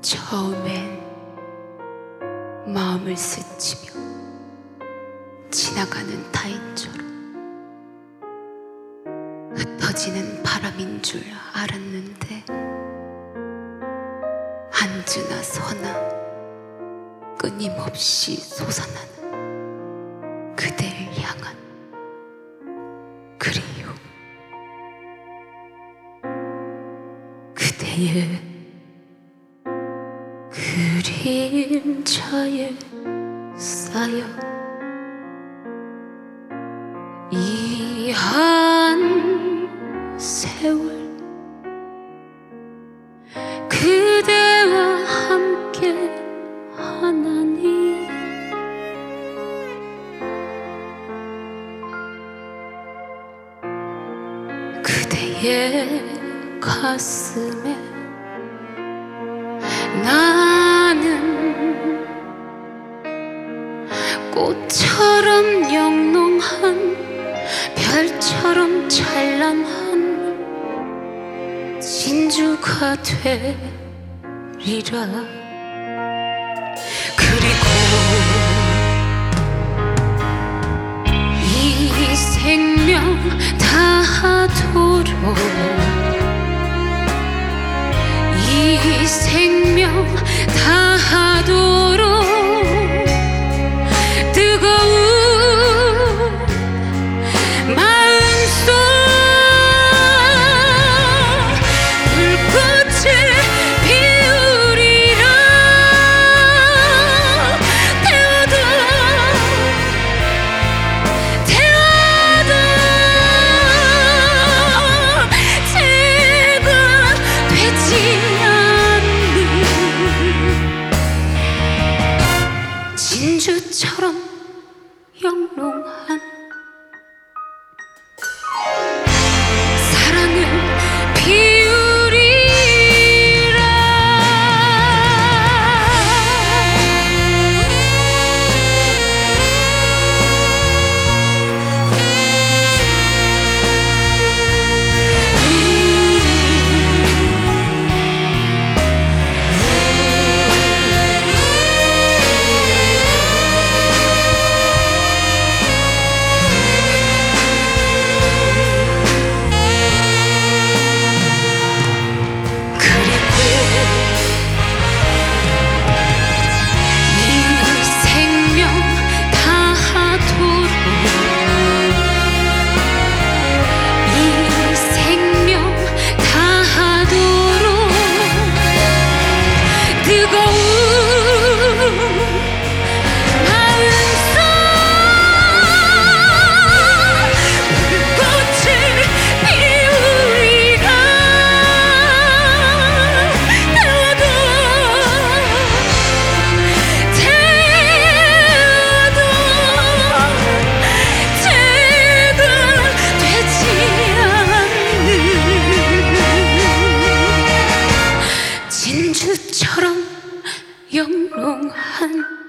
처음엔 마음을 스치며 지나가는 타인처럼 흩어지는 바람인 줄 알았는데, 앉으나 서나 끊임없이 솟아나는 그댈 향한 그리움, 그대의 그림자에 쌓여 이 한 세월 그대와 함께 하나니, 그대의 가슴에 나는 꽃처럼 영롱한 별처럼 찬란한 진주가 되리라. 그리고 이 생명 다하도록, 이 생명 다하도록 뜨거운 마음속 불꽃을 피우리라. 태워도 제가 되지 진주처럼 영롱한 사랑을 피우리라. 진주처럼 영롱한